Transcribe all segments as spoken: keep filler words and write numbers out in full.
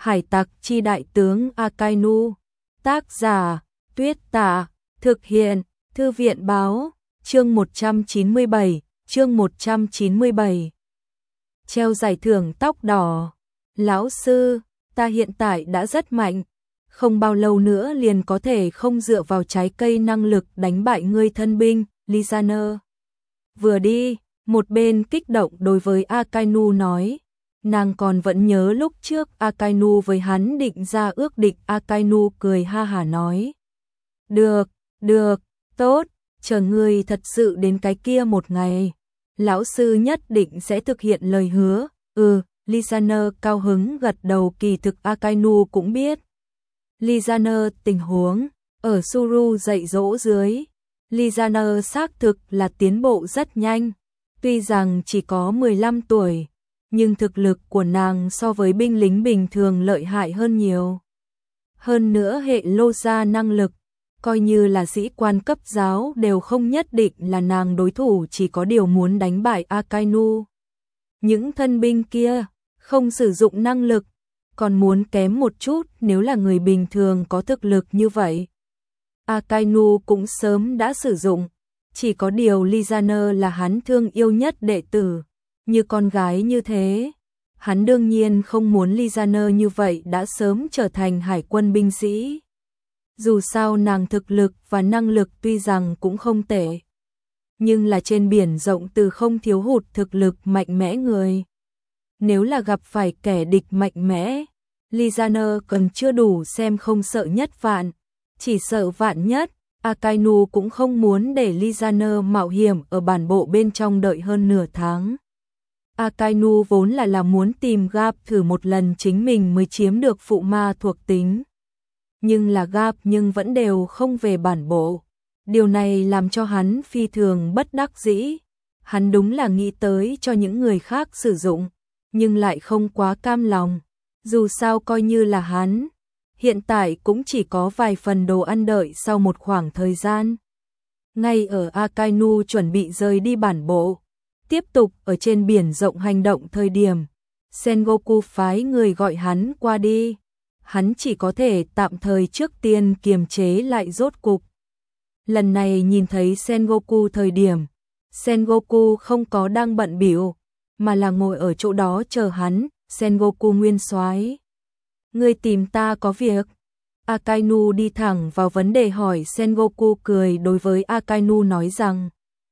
Hải tặc chi đại tướng Akainu. Tác giả Tuyết Tạ. Thực hiện Thư viện báo. Chương một trăm chín mươi bảy. Chương một trăm chín mươi bảy. Treo giải thưởng tóc đỏ. Lão sư, ta hiện tại đã rất mạnh, không bao lâu nữa liền có thể không dựa vào trái cây năng lực đánh bại ngươi thân binh, Lizaner. Vừa đi, một bên kích động đối với Akainu nói. Nàng còn vẫn nhớ lúc trước Akainu với hắn định ra ước định. Akainu cười ha hả nói. Được, được, tốt, chờ ngươi thật sự đến cái kia một ngày. Lão sư nhất định sẽ thực hiện lời hứa. Ừ, Lizaner cao hứng gật đầu. Kỳ thực Akainu cũng biết Lizaner tình huống ở Suru dạy dỗ dưới. Lizaner xác thực là tiến bộ rất nhanh. Tuy rằng chỉ có mười lăm tuổi, nhưng thực lực của nàng so với binh lính bình thường lợi hại hơn nhiều. Hơn nữa hệ lô gia năng lực, coi như là sĩ quan cấp giáo đều không nhất định là nàng đối thủ, chỉ có điều muốn đánh bại Akainu. Những thân binh kia không sử dụng năng lực, còn muốn kém một chút nếu là người bình thường có thực lực như vậy. Akainu cũng sớm đã sử dụng, chỉ có điều Lizaner là hắn thương yêu nhất đệ tử, như con gái như thế. Hắn đương nhiên không muốn Lizaner như vậy đã sớm trở thành hải quân binh sĩ. Dù sao nàng thực lực và năng lực tuy rằng cũng không tệ, nhưng là trên biển rộng từ không thiếu hụt thực lực mạnh mẽ người. Nếu là gặp phải kẻ địch mạnh mẽ, Lizaner cần chưa đủ xem không sợ nhất vạn, chỉ sợ vạn nhất. Akainu cũng không muốn để Lizaner mạo hiểm ở bản bộ bên trong đợi hơn nửa tháng. Akainu vốn là là muốn tìm Garp thử một lần chính mình mới chiếm được phụ ma thuộc tính. Nhưng là Garp nhưng vẫn đều không về bản bộ. Điều này làm cho hắn phi thường bất đắc dĩ. Hắn đúng là nghĩ tới cho những người khác sử dụng, nhưng lại không quá cam lòng. Dù sao coi như là hắn, hiện tại cũng chỉ có vài phần đồ ăn đợi sau một khoảng thời gian. Ngay ở Akainu chuẩn bị rời đi bản bộ, tiếp tục ở trên biển rộng hành động thời điểm, Sengoku phái người gọi hắn qua đi. Hắn chỉ có thể tạm thời trước tiên kiềm chế lại rốt cục. Lần này nhìn thấy Sengoku thời điểm, Sengoku không có đang bận bịu, mà là ngồi ở chỗ đó chờ hắn. Sengoku nguyên soái, ngươi tìm ta có việc? Akainu đi thẳng vào vấn đề hỏi. Sengoku cười đối với Akainu nói rằng,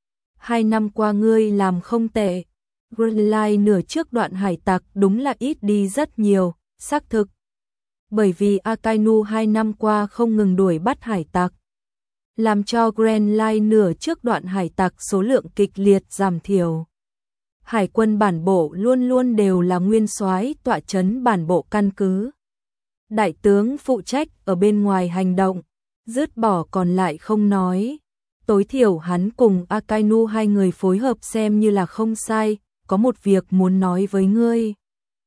hai năm qua ngươi làm không tệ. Grand Line nửa trước đoạn hải tặc đúng là ít đi rất nhiều, xác thực. Bởi vì Akainu hai năm qua không ngừng đuổi bắt hải tặc, làm cho Grand Line nửa trước đoạn hải tặc số lượng kịch liệt giảm thiểu. Hải quân bản bộ luôn luôn đều là nguyên soái tọa trấn bản bộ căn cứ. Đại tướng phụ trách ở bên ngoài hành động, dứt bỏ còn lại không nói. Tối thiểu hắn cùng Akainu hai người phối hợp xem như là không sai. Có một việc muốn nói với ngươi.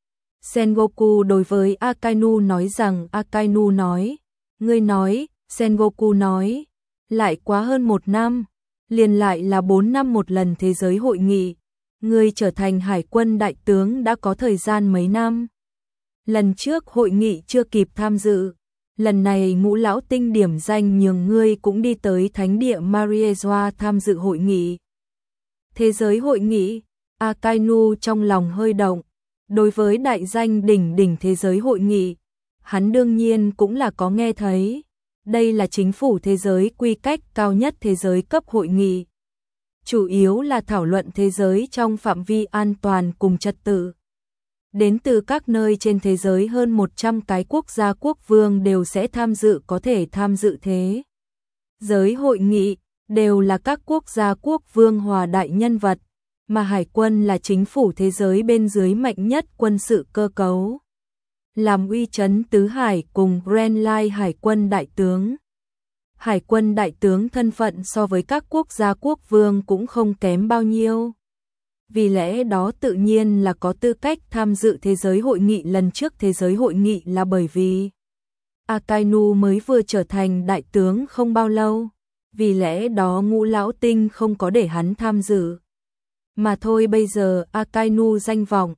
Sengoku đối với Akainu nói rằng. Akainu nói, ngươi nói. Sengoku nói, lại quá hơn một năm, liền lại là bốn năm một lần thế giới hội nghị. Ngươi trở thành hải quân đại tướng đã có thời gian mấy năm. Lần trước hội nghị chưa kịp tham dự, lần này Ngũ lão tinh điểm danh nhường ngươi cũng đi tới thánh địa Mariejoa tham dự hội nghị. Thế giới hội nghị, Akainu trong lòng hơi động. Đối với đại danh đỉnh đỉnh thế giới hội nghị, hắn đương nhiên cũng là có nghe thấy. Đây là chính phủ thế giới quy cách cao nhất thế giới cấp hội nghị. Chủ yếu là thảo luận thế giới trong phạm vi an toàn cùng trật tự. Đến từ các nơi trên thế giới hơn một trăm cái quốc gia quốc vương đều sẽ tham dự, có thể tham dự thế giới hội nghị, đều là các quốc gia quốc vương hòa đại nhân vật, mà hải quân là chính phủ thế giới bên dưới mạnh nhất quân sự cơ cấu. Làm uy chấn tứ hải cùng Grand Line hải quân đại tướng. Hải quân đại tướng thân phận so với các quốc gia quốc vương cũng không kém bao nhiêu. Vì lẽ đó tự nhiên là có tư cách tham dự thế giới hội nghị. Lần trước thế giới hội nghị là bởi vì Akainu mới vừa trở thành đại tướng không bao lâu, vì lẽ đó Ngũ lão tinh không có để hắn tham dự. Mà thôi bây giờ Akainu danh vọng,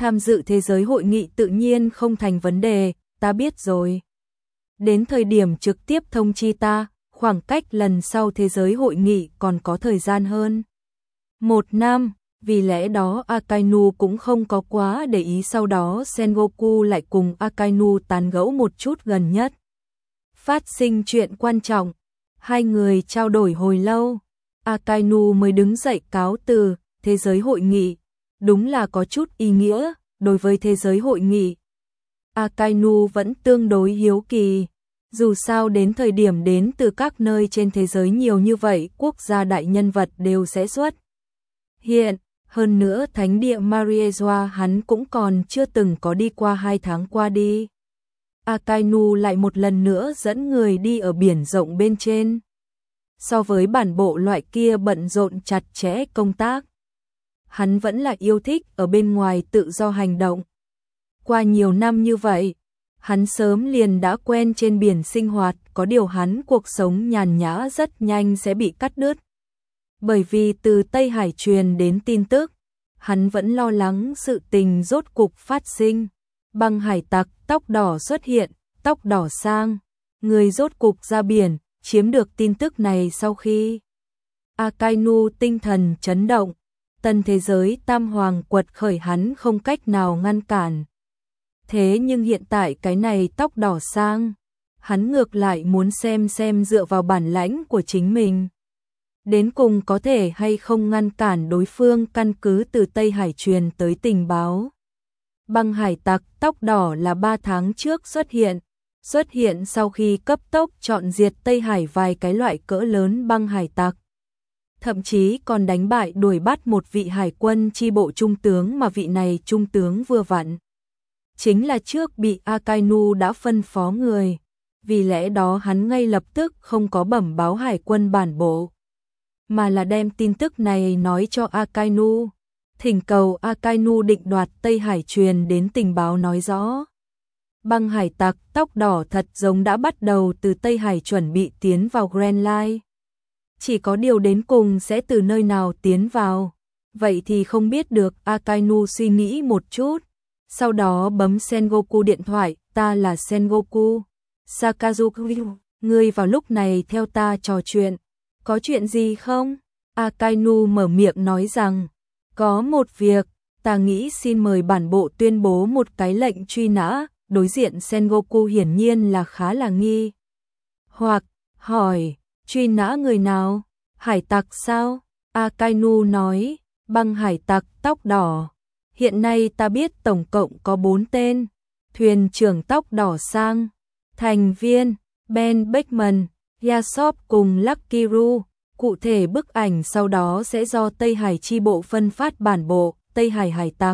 Tham dự thế giới hội nghị tự nhiên không thành vấn đề, ta biết rồi. Đến thời điểm trực tiếp thông chi ta, khoảng cách lần sau thế giới hội nghị còn có thời gian hơn một năm, vì lẽ đó Akainu cũng không có quá để ý. Sau đó Sengoku lại cùng Akainu tán gẫu một chút gần nhất. Phát sinh chuyện quan trọng, hai người trao đổi hồi lâu, Akainu mới đứng dậy cáo từ. Thế giới hội nghị, đúng là có chút ý nghĩa, đối với thế giới hội nghị. Akainu vẫn tương đối hiếu kỳ, dù sao đến thời điểm đến từ các nơi trên thế giới nhiều như vậy, quốc gia đại nhân vật đều sẽ xuất hiện. Hơn nữa thánh địa Mariejoa hắn cũng còn chưa từng có đi qua. Hai tháng qua đi, Akainu lại một lần nữa dẫn người đi ở biển rộng bên trên. So với bản bộ loại kia bận rộn chặt chẽ công tác, hắn vẫn là yêu thích ở bên ngoài tự do hành động. Qua nhiều năm như vậy, hắn sớm liền đã quen trên biển sinh hoạt, có điều hắn cuộc sống nhàn nhã rất nhanh sẽ bị cắt đứt. Bởi vì từ Tây Hải truyền đến tin tức, hắn vẫn lo lắng sự tình rốt cục phát sinh. Băng hải tặc tóc đỏ xuất hiện, tóc đỏ sang, người rốt cục ra biển. Chiếm được tin tức này sau khi Akainu tinh thần chấn động, tân thế giới tam hoàng quật khởi hắn không cách nào ngăn cản. Thế nhưng hiện tại cái này tóc đỏ sang, hắn ngược lại muốn xem xem dựa vào bản lãnh của chính mình, đến cùng có thể hay không ngăn cản đối phương. Căn cứ từ Tây Hải truyền tới tình báo, băng hải tặc tóc đỏ là ba tháng trước xuất hiện. Xuất hiện sau khi cấp tốc chọn diệt Tây Hải vài cái loại cỡ lớn băng hải tặc. Thậm chí còn đánh bại đuổi bắt một vị hải quân chi bộ trung tướng, mà vị này trung tướng vừa vặn chính là trước bị Akainu đã phân phó người. Vì lẽ đó hắn ngay lập tức không có bẩm báo hải quân bản bộ, mà là đem tin tức này nói cho Akainu. Thỉnh cầu Akainu định đoạt Tây Hải truyền đến tình báo nói rõ. Băng hải tặc tóc đỏ thật giống đã bắt đầu từ Tây Hải chuẩn bị tiến vào Grand Line. Chỉ có điều đến cùng sẽ từ nơi nào tiến vào, vậy thì không biết được. Akainu suy nghĩ một chút, sau đó bấm Sengoku điện thoại. Ta là Sengoku. Sakazuki, ngươi vào lúc này theo ta trò chuyện. Có chuyện gì không? Akainu mở miệng nói rằng, có một việc, ta nghĩ xin mời bản bộ tuyên bố một cái lệnh truy nã. Đối diện Sengoku hiển nhiên là khá là nghi hoặc, hỏi, truy nã người nào? Hải tặc sao? Akainu nói, băng hải tặc tóc đỏ. Hiện nay ta biết tổng cộng có bốn tên. Thuyền trưởng tóc đỏ sang, thành viên Ben Beckman, Yasop cùng Lucky Ru. Cụ thể bức ảnh sau đó sẽ do Tây Hải chi bộ phân phát bản bộ Tây Hải hải tặc.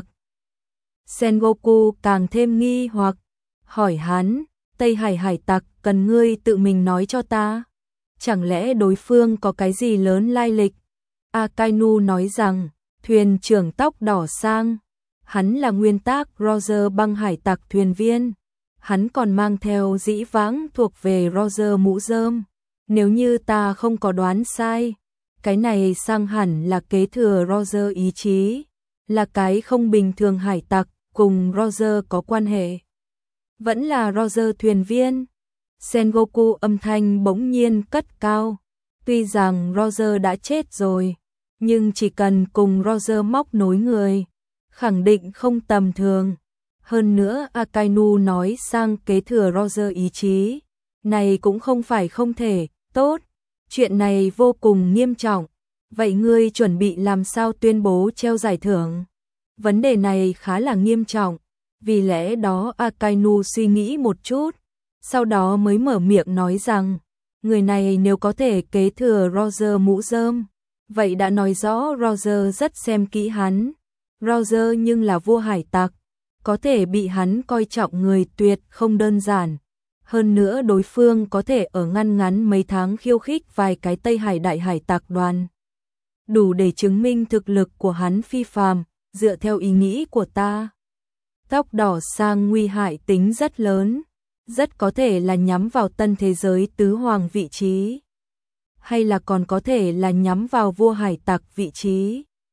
Sengoku càng thêm nghi hoặc, hỏi hắn, Tây Hải hải tặc cần ngươi tự mình nói cho ta? Chẳng lẽ đối phương có cái gì lớn lai lịch? Akainu nói rằng, thuyền trưởng tóc đỏ sang, hắn là nguyên tác Roger băng hải tặc thuyền viên. Hắn còn mang theo dĩ vãng thuộc về Roger mũ rơm. Nếu như ta không có đoán sai, cái này sang hẳn là kế thừa Roger ý chí, là cái không bình thường hải tặc, cùng Roger có quan hệ. Vẫn là Roger thuyền viên. Sengoku âm thanh bỗng nhiên cất cao. Tuy rằng Roger đã chết rồi, nhưng chỉ cần cùng Roger móc nối người, khẳng định không tầm thường. Hơn nữa Akainu nói sang kế thừa Roger ý chí, này cũng không phải không thể. Tốt, chuyện này vô cùng nghiêm trọng. Vậy ngươi chuẩn bị làm sao tuyên bố treo giải thưởng? Vấn đề này khá là nghiêm trọng. Vì lẽ đó Akainu suy nghĩ một chút, sau đó mới mở miệng nói rằng, người này nếu có thể kế thừa Roger mũ rơm, vậy đã nói rõ Roger rất xem kỹ hắn. Roger nhưng là vua hải tặc, có thể bị hắn coi trọng người tuyệt không đơn giản. Hơn nữa đối phương có thể ở ngăn ngắn mấy tháng khiêu khích vài cái Tây Hải đại hải tặc đoàn, đủ để chứng minh thực lực của hắn phi phàm. Dựa theo ý nghĩ của ta, tóc đỏ sang nguy hại tính rất lớn, rất có thể là nhắm vào tân thế giới tứ hoàng vị trí, hay là còn có thể là nhắm vào vua hải tặc vị trí.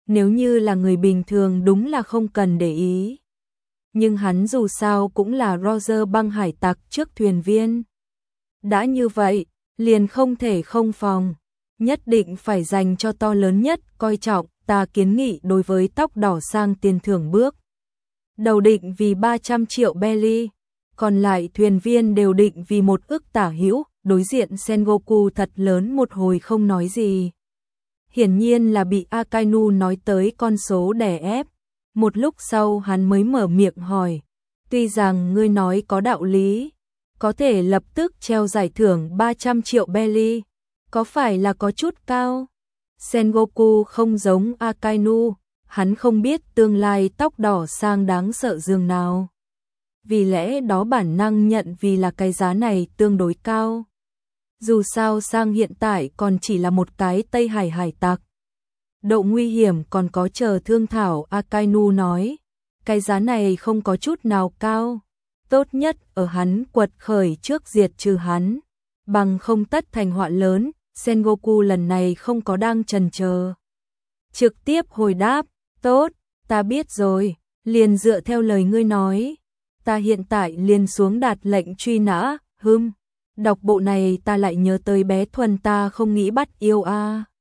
Nếu như là người bình thường đúng là không cần để ý. Nhưng hắn dù sao cũng là Roger băng hải tặc trước thuyền viên. Đã như vậy, liền không thể không phòng. Nhất định phải dành cho to lớn nhất, coi trọng, ta kiến nghị đối với tóc đỏ sang tiền thưởng bước. Đầu định vì ba trăm triệu belly, còn lại thuyền viên đều định vì một ức tả hữu, đối diện Sengoku thật lớn một hồi không nói gì. Hiển nhiên là bị Akainu nói tới con số đè ép. Một lúc sau hắn mới mở miệng hỏi, tuy rằng ngươi nói có đạo lý, có thể lập tức treo giải thưởng ba trăm triệu belly, có phải là có chút cao? Sengoku không giống Akainu, hắn không biết tương lai tóc đỏ sang đáng sợ dường nào. Vì lẽ đó bản năng nhận vì là cái giá này tương đối cao. Dù sao sang hiện tại còn chỉ là một cái Tây Hải hải tặc. Độ nguy hiểm còn có chờ thương thảo, Akainu nói. Cái giá này không có chút nào cao. Tốt nhất ở hắn quật khởi trước diệt trừ hắn. Bằng không tất thành họa lớn. Sengoku lần này không có đang chần chờ. Trực tiếp hồi đáp. Tốt, ta biết rồi. Liền dựa theo lời ngươi nói. Ta hiện tại liền xuống đạt lệnh truy nã. Hừm. Đọc bộ này ta lại nhớ tới bé Thuần, ta không nghĩ bắt yêu a.